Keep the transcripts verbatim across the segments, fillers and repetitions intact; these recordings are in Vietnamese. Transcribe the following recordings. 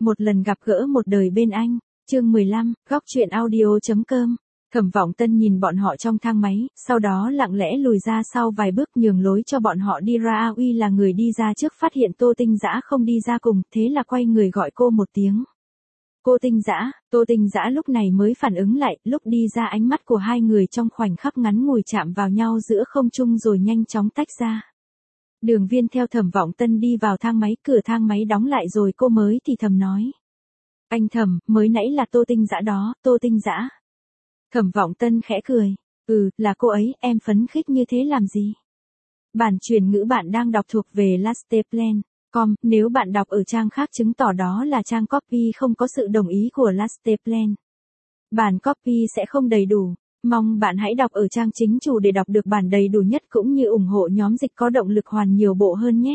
một lần gặp gỡ một đời bên anh, chương mười lăm, góc truyện audio.com. Thẩm Vọng Tân nhìn bọn họ trong thang máy, sau đó lặng lẽ lùi ra sau vài bước nhường lối cho bọn họ đi ra. A Uy là người đi ra trước phát hiện Tô Tinh Dã không đi ra cùng, thế là quay người gọi cô một tiếng. Cô Tinh Dã, Tô Tinh Dã lúc này mới phản ứng lại, lúc đi ra ánh mắt của hai người trong khoảnh khắc ngắn ngủi chạm vào nhau giữa không trung rồi nhanh chóng tách ra. Đường Viên theo Thẩm Vọng Tân đi vào thang máy, cửa thang máy đóng lại rồi cô mới thì thầm nói. Anh Thẩm, mới nãy là Tô Tinh Dã đó, Tô Tinh Dã. Thẩm Vọng Tân khẽ cười, ừ, là cô ấy, em phấn khích như thế làm gì? Bản truyền ngữ bạn đang đọc thuộc về lasteplan chấm com, nếu bạn đọc ở trang khác chứng tỏ đó là trang copy không có sự đồng ý của Lasteplan. Bản copy sẽ không đầy đủ, mong bạn hãy đọc ở trang chính chủ để đọc được bản đầy đủ nhất cũng như ủng hộ nhóm dịch có động lực hoàn nhiều bộ hơn nhé.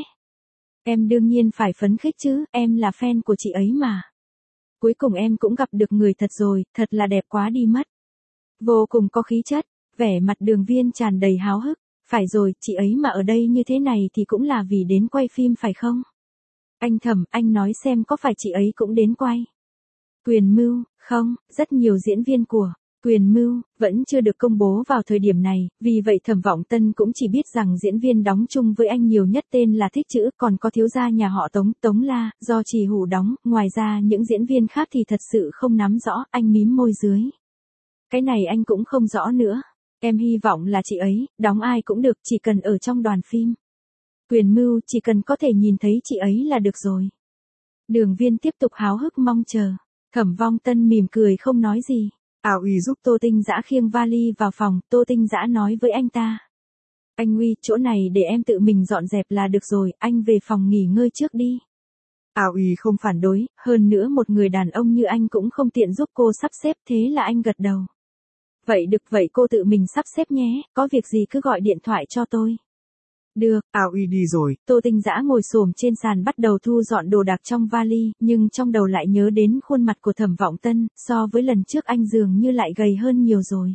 Em đương nhiên phải phấn khích chứ, em là fan của chị ấy mà. Cuối cùng em cũng gặp được người thật rồi, thật là đẹp quá đi mất. Vô cùng có khí chất, vẻ mặt Đường Viên tràn đầy háo hức. Phải rồi, chị ấy mà ở đây như thế này thì cũng là vì đến quay phim phải không? Anh Thẩm, anh nói xem có phải chị ấy cũng đến quay? Quyền Mưu, không, rất nhiều diễn viên của Quyền Mưu vẫn chưa được công bố vào thời điểm này, vì vậy Thẩm Vọng Tân cũng chỉ biết rằng diễn viên đóng chung với anh nhiều nhất tên là Thích Chữ, còn có thiếu gia nhà họ Tống, Tống La, do Trì Hủ đóng, ngoài ra những diễn viên khác thì thật sự không nắm rõ, anh mím môi dưới. Cái này anh cũng không rõ nữa. Em hy vọng là chị ấy, đóng ai cũng được, chỉ cần ở trong đoàn phim. Quyền Mưu, chỉ cần có thể nhìn thấy chị ấy là được rồi. Đường Viên tiếp tục háo hức mong chờ. Thẩm Vong Tân mỉm cười không nói gì. A Uy giúp Tô Tinh Dã khiêng vali vào phòng, Tô Tinh Dã nói với anh ta. Anh Uy, chỗ này để em tự mình dọn dẹp là được rồi, anh về phòng nghỉ ngơi trước đi. A Uy không phản đối, hơn nữa một người đàn ông như anh cũng không tiện giúp cô sắp xếp, thế là anh gật đầu. Vậy được, vậy cô tự mình sắp xếp nhé, có việc gì cứ gọi điện thoại cho tôi. Được, A Uy đi rồi, Tô Tinh Dã ngồi xổm trên sàn bắt đầu thu dọn đồ đạc trong vali, nhưng trong đầu lại nhớ đến khuôn mặt của Thẩm Vọng Tân, so với lần trước anh dường như lại gầy hơn nhiều rồi.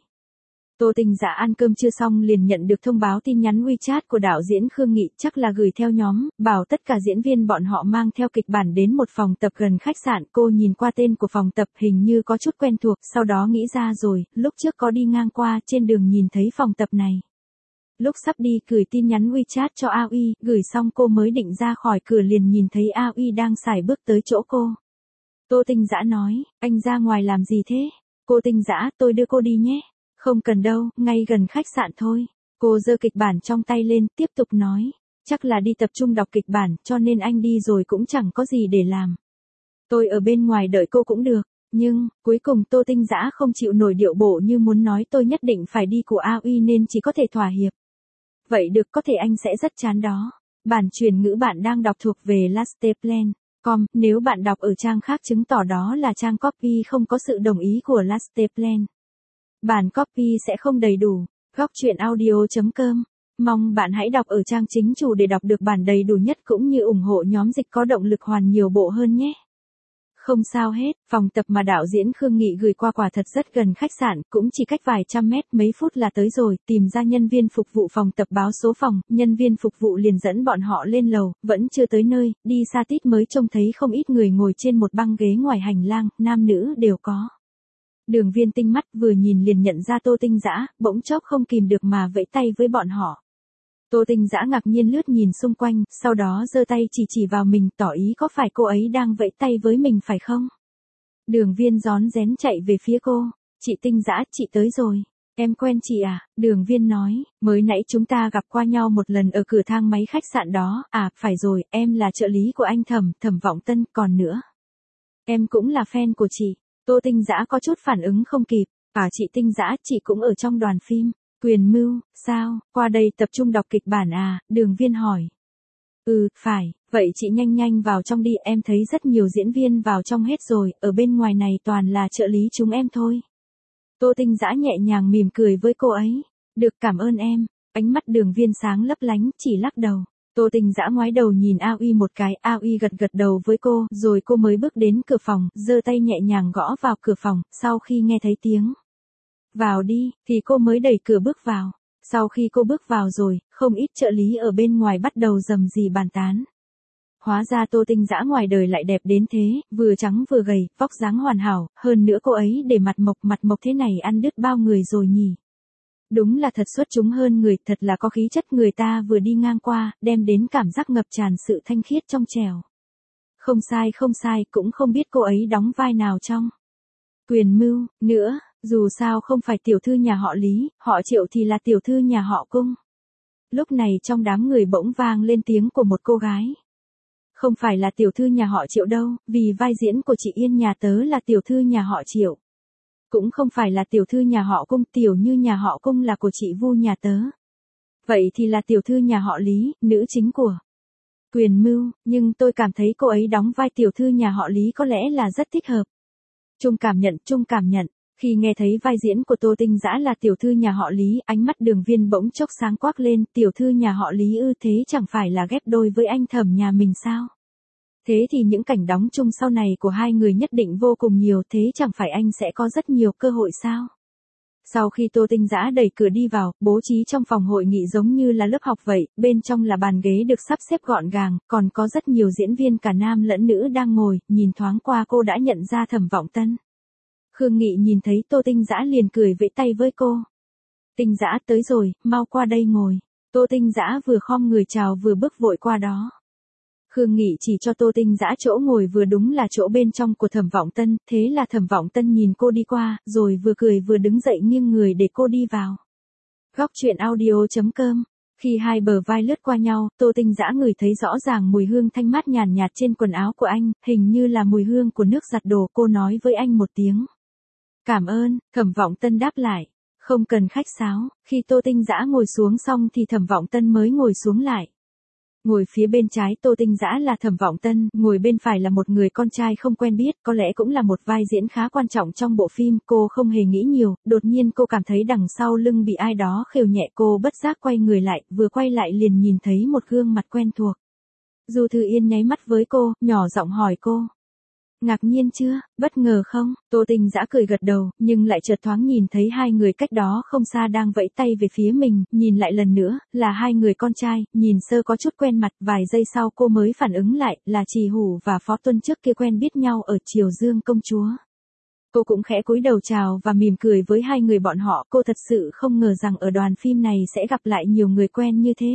Tô Tinh Dã ăn cơm chưa xong liền nhận được thông báo tin nhắn WeChat của đạo diễn Khương Nghị, chắc là gửi theo nhóm, bảo tất cả diễn viên bọn họ mang theo kịch bản đến một phòng tập gần khách sạn. Cô nhìn qua tên của phòng tập hình như có chút quen thuộc, sau đó nghĩ ra rồi, lúc trước có đi ngang qua trên đường nhìn thấy phòng tập này. Lúc sắp đi gửi tin nhắn WeChat cho A Uy, gửi xong cô mới định ra khỏi cửa liền nhìn thấy A Uy đang sải bước tới chỗ cô. Tô Tinh Dã nói, anh ra ngoài làm gì thế? Cô Tinh Dã, tôi đưa cô đi nhé. Không cần đâu, ngay gần khách sạn thôi. Cô giơ kịch bản trong tay lên, tiếp tục nói. Chắc là đi tập trung đọc kịch bản, cho nên anh đi rồi cũng chẳng có gì để làm. Tôi ở bên ngoài đợi cô cũng được. Nhưng, cuối cùng Tô Tinh Dã không chịu nổi điệu bộ như muốn nói tôi nhất định phải đi của A Uy nên chỉ có thể thỏa hiệp. Vậy được, có thể anh sẽ rất chán đó. Bản truyền ngữ bạn đang đọc thuộc về lasteplan chấm com, nếu bạn đọc ở trang khác chứng tỏ đó là trang copy không có sự đồng ý của Lasteplan. Bản copy sẽ không đầy đủ. Góc truyện audio.com. Mong bạn hãy đọc ở trang chính chủ để đọc được bản đầy đủ nhất cũng như ủng hộ nhóm dịch có động lực hoàn nhiều bộ hơn nhé. Không sao hết, phòng tập mà đạo diễn Khương Nghị gửi qua quả thật rất gần khách sạn, cũng chỉ cách vài trăm mét, mấy phút là tới rồi. Tìm ra nhân viên phục vụ phòng tập báo số phòng, nhân viên phục vụ liền dẫn bọn họ lên lầu, vẫn chưa tới nơi, đi xa tít mới trông thấy không ít người ngồi trên một băng ghế ngoài hành lang, nam nữ đều có. Đường Viên tinh mắt vừa nhìn liền nhận ra Tô Tinh Dã, bỗng chốc không kìm được mà vẫy tay với bọn họ. Tô Tinh Dã ngạc nhiên lướt nhìn xung quanh, sau đó giơ tay chỉ chỉ vào mình, tỏ ý có phải cô ấy đang vẫy tay với mình phải không? Đường Viên rón rén chạy về phía cô. Chị Tinh Dã, chị tới rồi. Em quen chị à? Đường Viên nói, mới nãy chúng ta gặp qua nhau một lần ở cửa thang máy khách sạn đó. À, phải rồi, em là trợ lý của anh Thẩm, Thẩm Vọng Tân, còn nữa. Em cũng là fan của chị. Tô Tinh Dã có chút phản ứng không kịp. À, chị Tinh Dã, chị cũng ở trong đoàn phim Quyền Mưu, sao, qua đây tập trung đọc kịch bản à? Đường Viên hỏi. Ừ, phải, vậy chị nhanh nhanh vào trong đi, em thấy rất nhiều diễn viên vào trong hết rồi, ở bên ngoài này toàn là trợ lý chúng em thôi. Tô Tinh Dã nhẹ nhàng mỉm cười với cô ấy. Được, cảm ơn em. Ánh mắt Đường Viên sáng lấp lánh, chỉ lắc đầu. Tô Tinh Dã ngoái đầu nhìn A Uy một cái, A Uy gật gật đầu với cô, rồi cô mới bước đến cửa phòng, giơ tay nhẹ nhàng gõ vào cửa phòng, sau khi nghe thấy tiếng vào đi, thì cô mới đẩy cửa bước vào. Sau khi cô bước vào rồi, không ít trợ lý ở bên ngoài bắt đầu rầm rì bàn tán. hóa ra Tô Tinh Dã ngoài đời lại đẹp đến thế, vừa trắng vừa gầy, vóc dáng hoàn hảo, hơn nữa cô ấy để mặt mộc mặt mộc thế này ăn đứt bao người rồi nhỉ. Đúng là thật xuất chúng hơn người, thật là có khí chất, người ta vừa đi ngang qua, đem đến cảm giác ngập tràn sự thanh khiết trong trẻo. Không sai không sai, cũng không biết cô ấy đóng vai nào trong Quyền Mưu, nữa, dù sao không phải tiểu thư nhà họ Lý, họ Triệu thì là tiểu thư nhà họ Cung. Lúc này trong đám người bỗng vang lên tiếng của một cô gái. Không phải là tiểu thư nhà họ Triệu đâu, vì vai diễn của chị Yên nhà tớ là tiểu thư nhà họ Triệu. Cũng không phải là tiểu thư nhà họ Cung, tiểu như nhà họ Cung là của chị Vu nhà tớ. Vậy thì là tiểu thư nhà họ Lý, nữ chính của Quyền Mưu, nhưng tôi cảm thấy cô ấy đóng vai tiểu thư nhà họ Lý có lẽ là rất thích hợp. Trung cảm nhận, Trung cảm nhận, khi nghe thấy vai diễn của Tô Tinh Dã là tiểu thư nhà họ Lý, ánh mắt Đường Viên bỗng chốc sáng quắc lên, tiểu thư nhà họ Lý ư, thế chẳng phải là ghép đôi với anh Thẩm nhà mình sao? Thế thì những cảnh đóng chung sau này của hai người nhất định vô cùng nhiều, thế chẳng phải anh sẽ có rất nhiều cơ hội sao? Sau khi Tô Tinh Dã đẩy cửa đi vào, bố trí trong phòng hội nghị giống như là lớp học vậy, bên trong là bàn ghế được sắp xếp gọn gàng, còn có rất nhiều diễn viên cả nam lẫn nữ đang ngồi, nhìn thoáng qua cô đã nhận ra Thẩm Vọng Tân. Khương Nghị nhìn thấy Tô Tinh Dã liền cười vẫy tay với cô. Tinh Dã tới rồi, mau qua đây ngồi. Tô Tinh Dã vừa khom người chào vừa bước vội qua đó. Khương Nghị chỉ cho Tô Tinh Dã chỗ ngồi vừa đúng là chỗ bên trong của Thẩm Vọng Tân, thế là Thẩm Vọng Tân nhìn cô đi qua, rồi vừa cười vừa đứng dậy nghiêng người để cô đi vào. Góc truyện audio chấm com. Khi hai bờ vai lướt qua nhau, Tô Tinh Dã ngửi thấy rõ ràng mùi hương thanh mát nhàn nhạt trên quần áo của anh, hình như là mùi hương của nước giặt đồ, cô nói với anh một tiếng. Cảm ơn, Thẩm Vọng Tân đáp lại. Không cần khách sáo, khi Tô Tinh Dã ngồi xuống xong thì Thẩm Vọng Tân mới ngồi xuống lại. Ngồi phía bên trái Tô Tinh Dã là Thẩm Vọng Tân, ngồi bên phải là một người con trai không quen biết, có lẽ cũng là một vai diễn khá quan trọng trong bộ phim, cô không hề nghĩ nhiều, đột nhiên cô cảm thấy đằng sau lưng bị ai đó khều nhẹ, cô bất giác quay người lại, vừa quay lại liền nhìn thấy một gương mặt quen thuộc. Du Thư Yên nháy mắt với cô, nhỏ giọng hỏi cô. Ngạc nhiên chưa, bất ngờ không? Tô Tinh Dã cười gật đầu, nhưng lại chợt thoáng nhìn thấy hai người cách đó không xa đang vẫy tay về phía mình, nhìn lại lần nữa, là hai người con trai, nhìn sơ có chút quen mặt, vài giây sau cô mới phản ứng lại, là Trì Hủ và Phó Tuân trước kia quen biết nhau ở Triều Dương Công Chúa. Cô cũng khẽ cúi đầu chào và mỉm cười với hai người bọn họ, cô thật sự không ngờ rằng ở đoàn phim này sẽ gặp lại nhiều người quen như thế.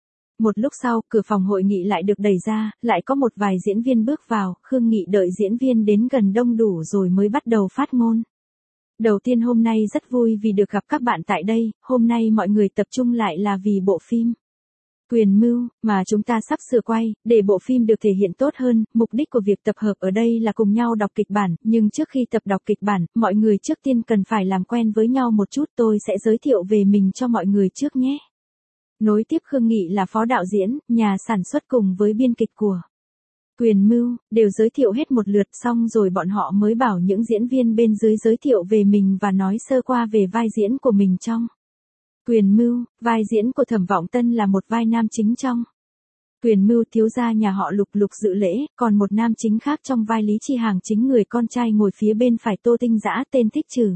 Một lúc sau, cửa phòng hội nghị lại được đẩy ra, lại có một vài diễn viên bước vào, Khương Nghị đợi diễn viên đến gần đông đủ rồi mới bắt đầu phát ngôn. Đầu tiên hôm nay rất vui vì được gặp các bạn tại đây, hôm nay mọi người tập trung lại là vì bộ phim Quyền Mưu, mà chúng ta sắp sửa quay, để bộ phim được thể hiện tốt hơn, mục đích của việc tập hợp ở đây là cùng nhau đọc kịch bản, nhưng trước khi tập đọc kịch bản, mọi người trước tiên cần phải làm quen với nhau một chút, tôi sẽ giới thiệu về mình cho mọi người trước nhé. Nối tiếp Khương Nghị là phó đạo diễn, nhà sản xuất cùng với biên kịch của Quyền Mưu, đều giới thiệu hết một lượt xong rồi bọn họ mới bảo những diễn viên bên dưới giới thiệu về mình và nói sơ qua về vai diễn của mình trong Quyền Mưu. Vai diễn của Thẩm Vọng Tân là một vai nam chính trong Quyền Mưu, thiếu gia nhà họ Lục Lục dự lễ, còn một nam chính khác trong vai Lý Chi Hàng chính người con trai ngồi phía bên phải Tô Tinh Dã tên Thích Trừ.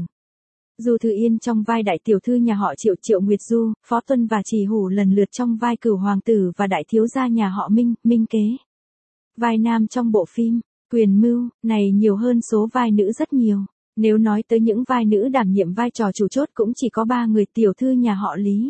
Du Thư Yên trong vai đại tiểu thư nhà họ Triệu Triệu Nguyệt Du, Phó Tuân và Trì Hủ lần lượt trong vai Cửu hoàng tử và đại thiếu gia nhà họ Minh, Minh Kế. Vai nam trong bộ phim Quyền Mưu này nhiều hơn số vai nữ rất nhiều. Nếu nói tới những vai nữ đảm nhiệm vai trò chủ chốt cũng chỉ có ba người, tiểu thư nhà họ Lý,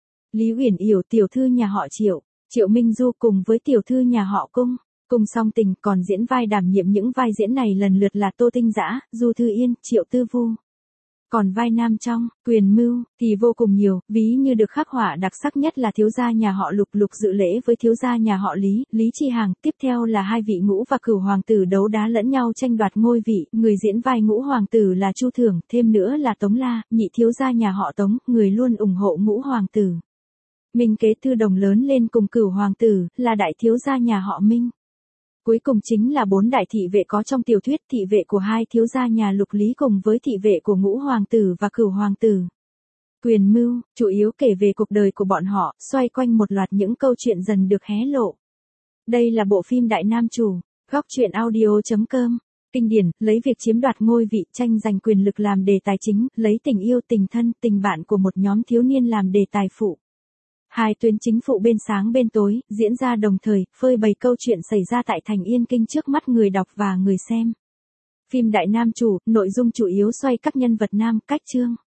Lý Uyển Yểu, tiểu thư nhà họ Triệu, Triệu Minh Du cùng với tiểu thư nhà họ Cung. Cung Song Tình còn diễn vai đảm nhiệm những vai diễn này lần lượt là Tô Tinh Dã, Du Thư Yên, Triệu Tư Vu. Còn vai nam trong Quyền Mưu thì vô cùng nhiều, ví như được khắc họa đặc sắc nhất là thiếu gia nhà họ Lục Lục dự lễ với thiếu gia nhà họ Lý, Lý Chi Hàng, tiếp theo là hai vị ngũ và Cửu hoàng tử đấu đá lẫn nhau tranh đoạt ngôi vị, người diễn vai ngũ hoàng tử là Chu Thưởng, thêm nữa là Tống La, nhị thiếu gia nhà họ Tống, người luôn ủng hộ ngũ hoàng tử. Minh Kế Thư Đồng lớn lên cùng Cửu hoàng tử, là đại thiếu gia nhà họ Minh. Cuối cùng chính là bốn đại thị vệ có trong tiểu thuyết, thị vệ của hai thiếu gia nhà Lục Lý cùng với thị vệ của ngũ hoàng tử và Cửu hoàng tử. Quyền Mưu, chủ yếu kể về cuộc đời của bọn họ, xoay quanh một loạt những câu chuyện dần được hé lộ. Đây là bộ phim đại nam chủ, góc truyện audio chấm com. Kinh điển, lấy việc chiếm đoạt ngôi vị, tranh giành quyền lực làm đề tài chính, lấy tình yêu, tình thân, tình bạn của một nhóm thiếu niên làm đề tài phụ. Hai tuyến chính phụ bên sáng bên tối, diễn ra đồng thời, phơi bày câu chuyện xảy ra tại thành Yên Kinh trước mắt người đọc và người xem. Phim đại nam chủ, nội dung chủ yếu xoay các nhân vật nam, cách chương.